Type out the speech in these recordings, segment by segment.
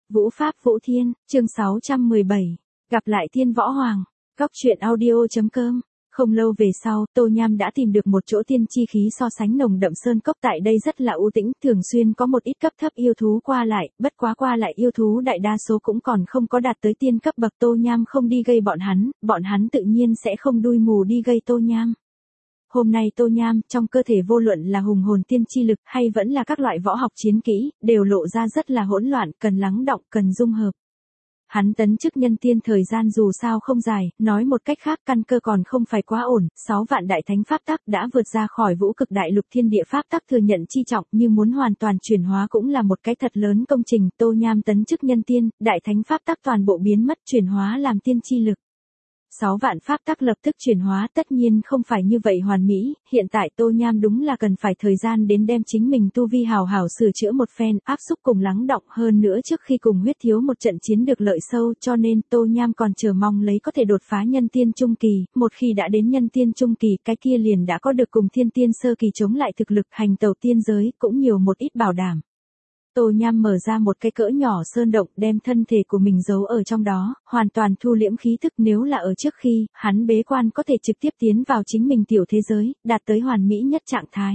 Vũ Pháp Vũ Thiên, chương 617. Gặp lại Tiên Võ Hoàng. Góc truyện audio.com. Không lâu về sau, Tô Nham đã tìm được một chỗ tiên chi khí so sánh nồng đậm sơn cốc, tại đây rất là u tĩnh, thường xuyên có một ít cấp thấp yêu thú qua lại, bất quá qua lại yêu thú đại đa số cũng còn không có đạt tới tiên cấp bậc. Tô Nham không đi gây bọn hắn tự nhiên sẽ không đuôi mù đi gây Tô Nham. Hôm nay Tô Nham, trong cơ thể vô luận là hùng hồn tiên chi lực hay vẫn là các loại võ học chiến kỹ, đều lộ ra rất là hỗn loạn, cần lắng đọng, cần dung hợp. Hắn tấn chức nhân tiên thời gian dù sao không dài, nói một cách khác căn cơ còn không phải quá ổn, 6 vạn đại thánh pháp tắc đã vượt ra khỏi vũ cực đại lục thiên địa pháp tắc thừa nhận chi trọng, như muốn hoàn toàn chuyển hóa cũng là một cái thật lớn công trình. Tô Nham tấn chức nhân tiên, đại thánh pháp tắc toàn bộ biến mất, chuyển hóa làm tiên chi lực. 6 vạn pháp tắc lập tức chuyển hóa, tất nhiên không phải như vậy hoàn mỹ, hiện tại Tô Nham đúng là cần phải thời gian đến đem chính mình tu vi hào hảo sửa chữa một phen, áp xúc cùng lắng đọng hơn nữa trước khi cùng huyết thiếu một trận chiến được lợi sâu, cho nên Tô Nham còn chờ mong lấy có thể đột phá nhân tiên trung kỳ, một khi đã đến nhân tiên trung kỳ, cái kia liền đã có được cùng thiên tiên sơ kỳ chống lại thực lực, hành tẩu tiên giới cũng nhiều một ít bảo đảm. Tô Nham mở ra một cái cỡ nhỏ sơn động, đem thân thể của mình giấu ở trong đó, hoàn toàn thu liễm khí tức. Nếu là ở trước khi, hắn bế quan có thể trực tiếp tiến vào chính mình tiểu thế giới, đạt tới hoàn mỹ nhất trạng thái.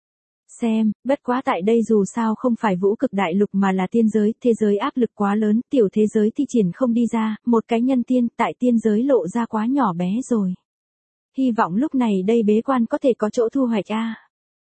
Bất quá tại đây dù sao không phải vũ cực đại lục mà là tiên giới, thế giới áp lực quá lớn, tiểu thế giới thi triển không đi ra, một cái nhân tiên tại tiên giới lộ ra quá nhỏ bé rồi. Hy vọng lúc này đây bế quan có thể có chỗ thu hoạch a.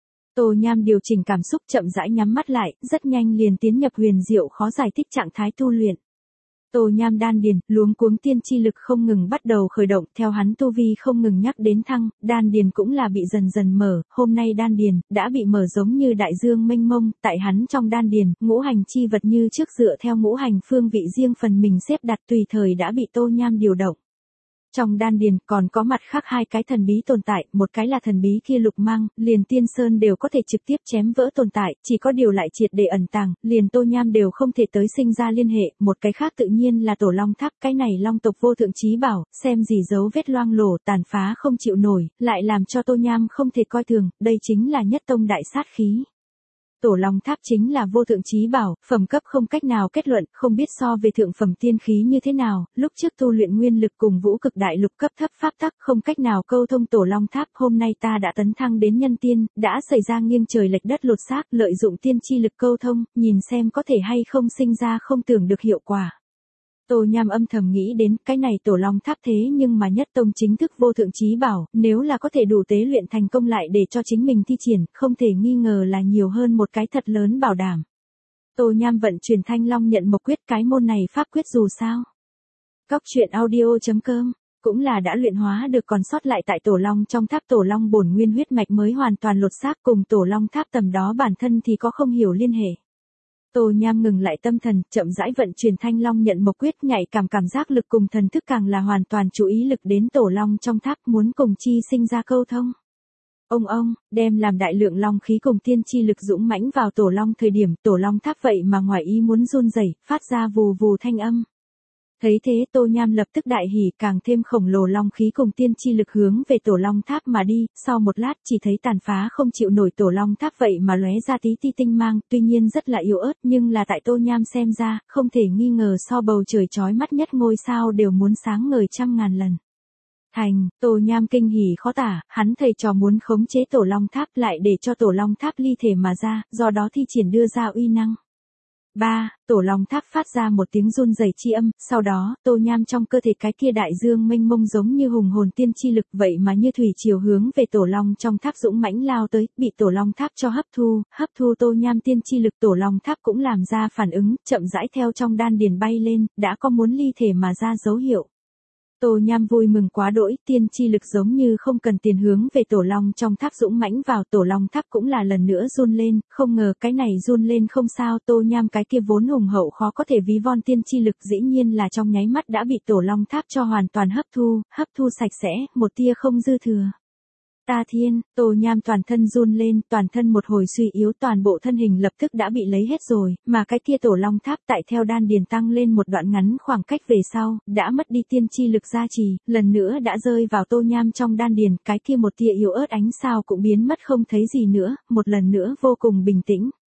Tô Nham điều chỉnh cảm xúc, chậm rãi nhắm mắt lại, rất nhanh liền tiến nhập huyền diệu khó giải thích trạng thái tu luyện. Tô Nham đan điền, luống cuống tiên chi lực không ngừng bắt đầu khởi động, theo hắn tu vi không ngừng nhắc đến thăng, đan điền cũng là bị dần dần mở, hôm nay đan điền đã bị mở giống như đại dương mênh mông, tại hắn trong đan điền, ngũ hành chi vật như trước dựa theo ngũ hành phương vị riêng phần mình xếp đặt tùy thời đã bị Tô Nham điều động. Trong đan điền còn có mặt khác hai cái thần bí tồn tại, một cái là thần bí kia lục mang, liền tiên sơn đều có thể trực tiếp chém vỡ tồn tại, chỉ có điều lại triệt để ẩn tàng, liền Tô Nham đều không thể tới sinh ra liên hệ, một cái khác tự nhiên là tổ long tháp, cái này long tộc vô thượng chí bảo, xem gì dấu vết loang lổ, tàn phá không chịu nổi, lại làm cho Tô Nham không thể coi thường, đây chính là nhất tông đại sát khí. Tổ long tháp chính là vô thượng chí bảo, phẩm cấp không cách nào kết luận, không biết so về thượng phẩm tiên khí như thế nào, lúc trước tu luyện nguyên lực cùng vũ cực đại lục cấp thấp pháp tắc không cách nào câu thông tổ long tháp, hôm nay ta đã tấn thăng đến nhân tiên, đã xảy ra nghiêng trời lệch đất lột xác, lợi dụng tiên chi lực câu thông, nhìn xem có thể hay không sinh ra không tưởng được hiệu quả. Tô Nham âm thầm nghĩ đến, cái này tổ long tháp thế nhưng mà nhất tông chính thức vô thượng chí bảo, nếu là có thể đủ tế luyện thành công lại để cho chính mình thi triển, không thể nghi ngờ là nhiều hơn một cái thật lớn bảo đảm. Tô Nham vận chuyển Thanh Long Nhận Mộc Quyết, cái môn này pháp quyết dù sao. Góc truyện audio.com cũng là đã luyện hóa được còn sót lại tại tổ long trong tháp, tổ long bổn nguyên huyết mạch mới hoàn toàn lột xác, cùng tổ long tháp tầm đó bản thân thì có không hiểu liên hệ. Tô Nham ngừng lại tâm thần, chậm rãi vận chuyển Thanh Long Nhận Mộc Quyết, nhạy cảm giác lực cùng thần thức càng là hoàn toàn chú ý lực đến tổ long trong tháp, muốn cùng chi sinh ra câu thông. Ông, đem làm đại lượng long khí cùng tiên chi lực dũng mãnh vào tổ long thời điểm, tổ long tháp vậy mà ngoài ý muốn run rẩy, phát ra vù vù thanh âm. Thấy thế Tô Nham lập tức đại hỉ, càng thêm khổng lồ long khí cùng tiên chi lực hướng về tổ long tháp mà đi, sau một lát chỉ thấy tàn phá không chịu nổi tổ long tháp vậy mà lóe ra tí ti tinh mang, tuy nhiên rất là yếu ớt nhưng là tại Tô Nham xem ra, không thể nghi ngờ so bầu trời chói mắt nhất ngôi sao đều muốn sáng ngời trăm ngàn lần. Tô Nham kinh hỉ khó tả, hắn thầy trò muốn khống chế tổ long tháp lại để cho tổ long tháp ly thể mà ra, do đó thi triển đưa ra uy năng. Tổ long tháp phát ra một tiếng run rẩy chi âm, sau đó, Tô Nham trong cơ thể cái kia đại dương mênh mông giống như hùng hồn tiên chi lực vậy mà như thủy triều hướng về tổ long trong tháp dũng mãnh lao tới, bị tổ long tháp cho hấp thu Tô Nham tiên chi lực, tổ long tháp cũng làm ra phản ứng, chậm rãi theo trong đan điền bay lên, đã có muốn ly thể mà ra dấu hiệu. Tô Nham vui mừng quá đỗi, tiên chi lực giống như không cần tiền hướng về tổ long trong tháp dũng mãnh vào, tổ long tháp cũng là lần nữa run lên, không ngờ cái này run lên không sao, Tô Nham cái kia vốn hùng hậu khó có thể ví von tiên chi lực dĩ nhiên là trong nháy mắt đã bị tổ long tháp cho hoàn toàn hấp thu sạch sẽ, một tia không dư thừa. Ta thiên, Tô Nham toàn thân run lên, toàn thân một hồi suy yếu, toàn bộ thân hình lập tức đã bị lấy hết rồi, mà cái kia tổ long tháp tại theo đan điền tăng lên một đoạn ngắn khoảng cách về sau, đã mất đi tiên chi lực gia trì, lần nữa đã rơi vào Tô Nham trong đan điền, cái kia một tia yếu ớt ánh sao cũng biến mất không thấy gì nữa, một lần nữa vô cùng bình tĩnh.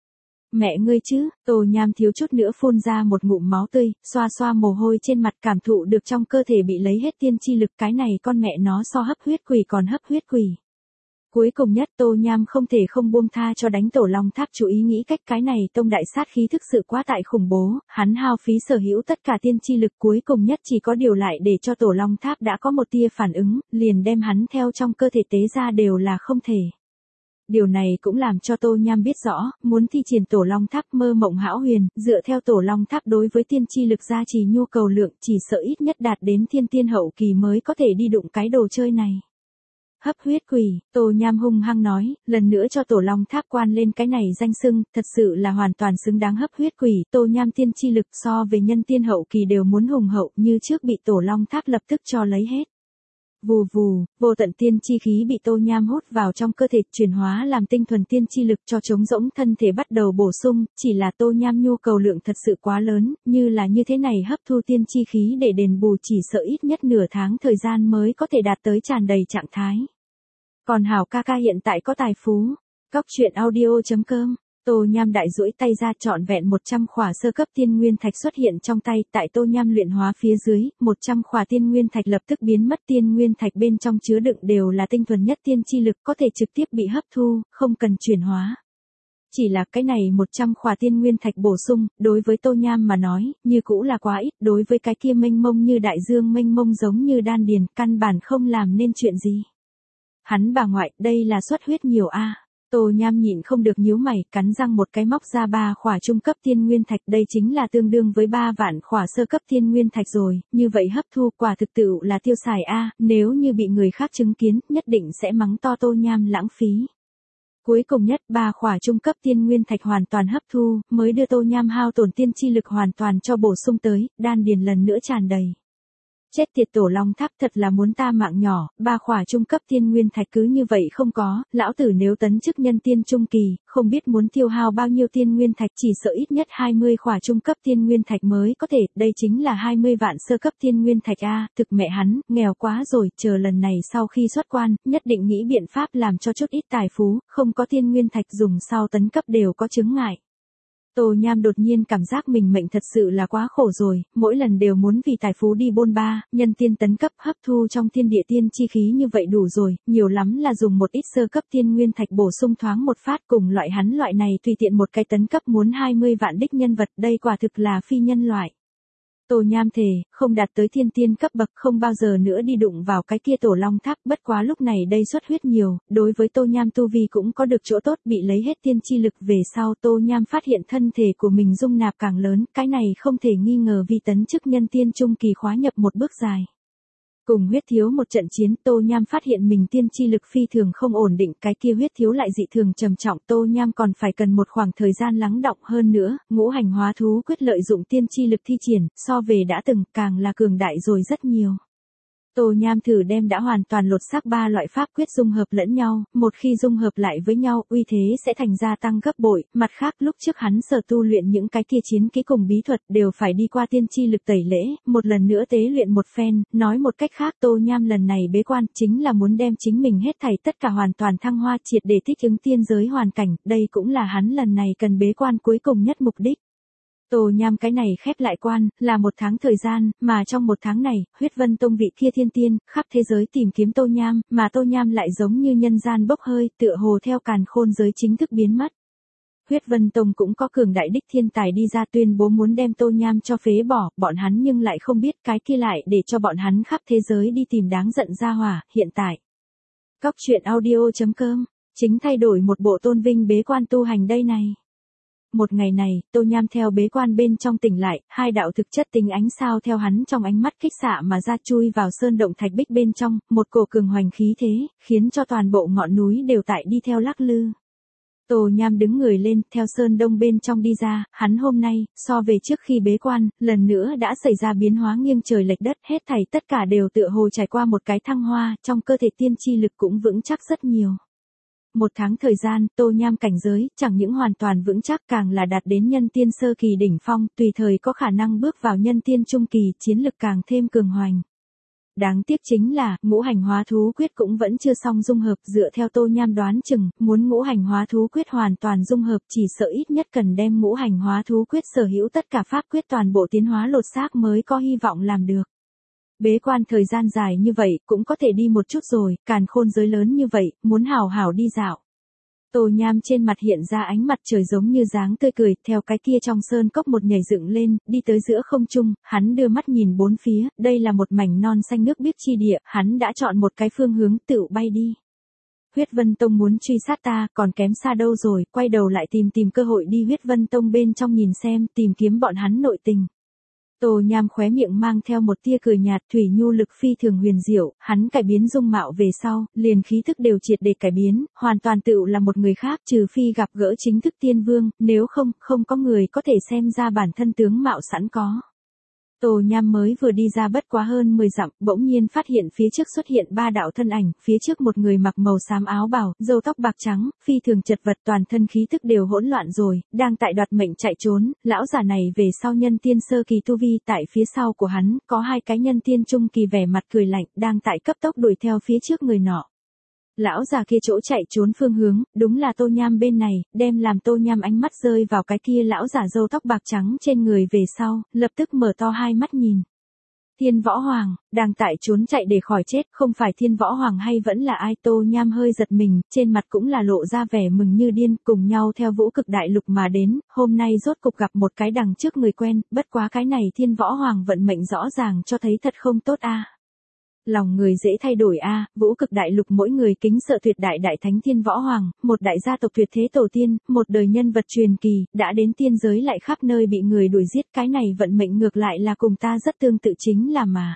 Mẹ ngươi chứ, Tô Nham thiếu chút nữa phun ra một ngụm máu tươi, xoa xoa mồ hôi trên mặt cảm thụ được trong cơ thể bị lấy hết tiên chi lực, cái này con mẹ nó so hấp huyết quỷ còn hấp huyết quỷ. Cuối cùng nhất Tô Nham không thể không buông tha cho đánh Tổ Long Tháp, chú ý nghĩ cách, cái này tông đại sát khí thực sự quá tại khủng bố, hắn hao phí sở hữu tất cả tiên chi lực, cuối cùng nhất chỉ có điều lại để cho Tổ Long Tháp đã có một tia phản ứng, liền đem hắn theo trong cơ thể tế ra đều là không thể. Điều này cũng làm cho Tô Nham biết rõ, muốn thi triển Tổ Long Tháp mơ mộng hão huyền, dựa theo Tổ Long Tháp đối với tiên chi lực gia trì nhu cầu lượng, chỉ sợ ít nhất đạt đến thiên tiên hậu kỳ mới có thể đi đụng cái đồ chơi này. Hấp huyết quỷ, Tô Nham hung hăng nói, lần nữa cho Tổ Long Tháp quan lên cái này danh xưng, thật sự là hoàn toàn xứng đáng hấp huyết quỷ. Tô Nham tiên chi lực so về nhân tiên hậu kỳ đều muốn hùng hậu, như trước bị Tổ Long Tháp lập tức cho lấy hết. Vù vù, vô tận tiên chi khí bị Tô Nham hút vào trong cơ thể, chuyển hóa làm tinh thuần tiên chi lực cho trống rỗng thân thể bắt đầu bổ sung, chỉ là Tô Nham nhu cầu lượng thật sự quá lớn, như thế này hấp thu tiên chi khí để đền bù chỉ sợ ít nhất nửa tháng thời gian mới có thể đạt tới tràn đầy trạng thái. Còn Hảo ca ca hiện tại có tài phú. Cóc truyện audio.com. Tô Nham đại duỗi tay ra, trọn vẹn 100 khỏa sơ cấp tiên nguyên thạch xuất hiện trong tay, tại Tô Nham luyện hóa phía dưới, 100 khỏa tiên nguyên thạch lập tức biến mất, tiên nguyên thạch bên trong chứa đựng đều là tinh thuần nhất tiên chi lực, có thể trực tiếp bị hấp thu, không cần chuyển hóa. Chỉ là cái này 100 khỏa tiên nguyên thạch bổ sung, đối với Tô Nham mà nói, như cũ là quá ít, đối với cái kia mênh mông như đại dương mênh mông giống như đan điền, căn bản không làm nên chuyện gì. Hắn bà ngoại, đây là xuất huyết nhiều a. Tô Nham nhịn không được nhíu mày, cắn răng một cái móc ra 3 khỏa trung cấp tiên nguyên thạch, đây chính là tương đương với 3 vạn khỏa sơ cấp tiên nguyên thạch rồi, như vậy hấp thu quả thực tự là tiêu xài a, nếu như bị người khác chứng kiến, nhất định sẽ mắng to Tô Nham lãng phí. Cuối cùng nhất 3 khỏa trung cấp tiên nguyên thạch hoàn toàn hấp thu, mới đưa Tô Nham hao tổn tiên chi lực hoàn toàn cho bổ sung tới, đan điền lần nữa tràn đầy. Chết tiệt Tổ Long Tháp, thật là muốn ta mạng nhỏ, 3 khỏa trung cấp tiên nguyên thạch cứ như vậy không có, lão tử nếu tấn chức nhân tiên trung kỳ, không biết muốn tiêu hao bao nhiêu tiên nguyên thạch, chỉ sợ ít nhất 20 khỏa trung cấp tiên nguyên thạch mới có thể, đây chính là 20 vạn sơ cấp tiên nguyên thạch a, thực mẹ hắn, nghèo quá rồi, chờ lần này sau khi xuất quan, nhất định nghĩ biện pháp làm cho chút ít tài phú, không có tiên nguyên thạch dùng sau tấn cấp đều có chướng ngại. Tô Nham đột nhiên cảm giác mình mệnh thật sự là quá khổ rồi, mỗi lần đều muốn vì tài phú đi bôn ba, nhân tiên tấn cấp hấp thu trong thiên địa tiên chi khí như vậy đủ rồi, nhiều lắm là dùng một ít sơ cấp tiên nguyên thạch bổ sung thoáng một phát, cùng loại hắn loại này tùy tiện một cái tấn cấp muốn 20 vạn đích nhân vật, đây quả thực là phi nhân loại. Tô Nham thề, không đạt tới thiên tiên cấp bậc, không bao giờ nữa đi đụng vào cái kia Tổ Long Tháp, bất quá lúc này đây xuất huyết nhiều, đối với Tô Nham tu vi cũng có được chỗ tốt, bị lấy hết tiên chi lực về sau Tô Nham phát hiện thân thể của mình dung nạp càng lớn, cái này không thể nghi ngờ vì tấn chức nhân tiên trung kỳ khóa nhập một bước dài. Cùng huyết thiếu một trận chiến, Tô Nham phát hiện mình tiên chi lực phi thường không ổn định, cái kia huyết thiếu lại dị thường trầm trọng, Tô Nham còn phải cần một khoảng thời gian lắng đọng hơn nữa, ngũ hành hóa thú quyết lợi dụng tiên chi lực thi triển, so về đã từng, càng là cường đại rồi rất nhiều. Tô Nham thử đem đã hoàn toàn lột xác 3 loại pháp quyết dung hợp lẫn nhau, một khi dung hợp lại với nhau, uy thế sẽ thành gia tăng gấp bội, mặt khác lúc trước hắn sở tu luyện những cái kia chiến kỹ cùng bí thuật đều phải đi qua tiên chi lực tẩy lễ, một lần nữa tế luyện một phen, nói một cách khác Tô Nham lần này bế quan chính là muốn đem chính mình hết thảy tất cả hoàn toàn thăng hoa triệt để thích ứng tiên giới hoàn cảnh, đây cũng là hắn lần này cần bế quan cuối cùng nhất mục đích. Tô Nham cái này khép lại quan, là 1 tháng thời gian, mà trong 1 tháng này, huyết vân tông vị kia thiên tiên, khắp thế giới tìm kiếm Tô Nham, mà Tô Nham lại giống như nhân gian bốc hơi, tựa hồ theo càn khôn giới chính thức biến mất. Huyết vân tông cũng có cường đại đích thiên tài đi ra tuyên bố muốn đem Tô Nham cho phế bỏ, bọn hắn nhưng lại không biết cái kia lại để cho bọn hắn khắp thế giới đi tìm đáng giận ra hỏa, hiện tại. Cóc truyện audio.com, chính thay đổi một bộ tôn vinh bế quan tu hành đây này. Một ngày này, Tô Nham theo bế quan bên trong tỉnh lại, 2 đạo thực chất tính ánh sao theo hắn trong ánh mắt kích xạ mà ra chui vào sơn động thạch bích bên trong, một cổ cường hoành khí thế, khiến cho toàn bộ ngọn núi đều tại đi theo lắc lư. Tô Nham đứng người lên, theo sơn đông bên trong đi ra, hắn hôm nay, so về trước khi bế quan, lần nữa đã xảy ra biến hóa nghiêng trời lệch đất, hết thảy tất cả đều tựa hồ trải qua một cái thăng hoa, trong cơ thể tiên chi lực cũng vững chắc rất nhiều. 1 tháng thời gian, Tô Nham cảnh giới, chẳng những hoàn toàn vững chắc càng là đạt đến nhân tiên sơ kỳ đỉnh phong, tùy thời có khả năng bước vào nhân tiên trung kỳ, chiến lực càng thêm cường hoành. Đáng tiếc chính là, ngũ hành hóa thú quyết cũng vẫn chưa xong dung hợp, dựa theo Tô Nham đoán chừng, muốn ngũ hành hóa thú quyết hoàn toàn dung hợp chỉ sợ ít nhất cần đem ngũ hành hóa thú quyết sở hữu tất cả pháp quyết toàn bộ tiến hóa lột xác mới có hy vọng làm được. Bế quan thời gian dài như vậy, cũng có thể đi một chút rồi, càn khôn giới lớn như vậy, muốn hào hào đi dạo. Tô Nham trên mặt hiện ra ánh mặt trời giống như dáng tươi cười, theo cái kia trong sơn cốc một nhảy dựng lên, đi tới giữa không trung, hắn đưa mắt nhìn bốn phía, đây là một mảnh non xanh nước biếc chi địa, hắn đã chọn một cái phương hướng tự bay đi. Huyết Vân Tông muốn truy sát ta, còn kém xa đâu rồi, quay đầu lại tìm cơ hội đi Huyết Vân Tông bên trong nhìn xem, tìm kiếm bọn hắn nội tình. Tô Nham khóe miệng mang theo một tia cười nhạt, thủy nhu lực phi thường huyền diệu, hắn cải biến dung mạo về sau, liền khí thức đều triệt để cải biến, hoàn toàn tựu là một người khác, trừ phi gặp gỡ chính thức tiên vương, nếu không có người có thể xem ra bản thân tướng mạo sẵn có. Tô Nham mới vừa đi ra bất quá hơn 10 dặm, bỗng nhiên phát hiện phía trước xuất hiện ba đạo thân ảnh, phía trước một người mặc màu xám áo bào, râu tóc bạc trắng, phi thường chật vật, toàn thân khí thức đều hỗn loạn rồi, đang tại đoạt mệnh chạy trốn, lão giả này về sau nhân tiên sơ kỳ tu vi, tại phía sau của hắn, có hai cái nhân tiên trung kỳ vẻ mặt cười lạnh, đang tại cấp tốc đuổi theo phía trước người nọ. Lão già kia chỗ chạy trốn phương hướng, đúng là Tô Nham bên này, đem làm Tô Nham ánh mắt rơi vào cái kia lão giả râu tóc bạc trắng trên người về sau, lập tức mở to hai mắt nhìn. Thiên Võ Hoàng, đang tại trốn chạy để khỏi chết, không phải Thiên Võ Hoàng hay vẫn là ai? Tô Nham hơi giật mình, trên mặt cũng là lộ ra vẻ mừng như điên, cùng nhau theo Vũ Cực Đại Lục mà đến, hôm nay rốt cục gặp một cái đằng trước người quen, bất quá cái này Thiên Võ Hoàng vận mệnh rõ ràng cho thấy thật không tốt a. Lòng người dễ thay đổi a, Vũ Cực Đại Lục mỗi người kính sợ tuyệt đại đại thánh Thiên Võ Hoàng, một đại gia tộc tuyệt thế tổ tiên, một đời nhân vật truyền kỳ, đã đến tiên giới lại khắp nơi bị người đuổi giết, cái này vận mệnh ngược lại là cùng ta rất tương tự chính là mà.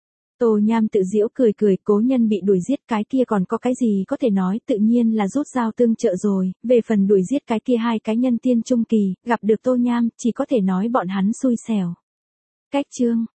Tô Nham tự giễu cười, cố nhân bị đuổi giết cái kia còn có cái gì có thể nói, tự nhiên là rút dao tương trợ rồi, về phần đuổi giết cái kia hai cái nhân tiên trung kỳ, gặp được Tô Nham, chỉ có thể nói bọn hắn xui xẻo. Cách chương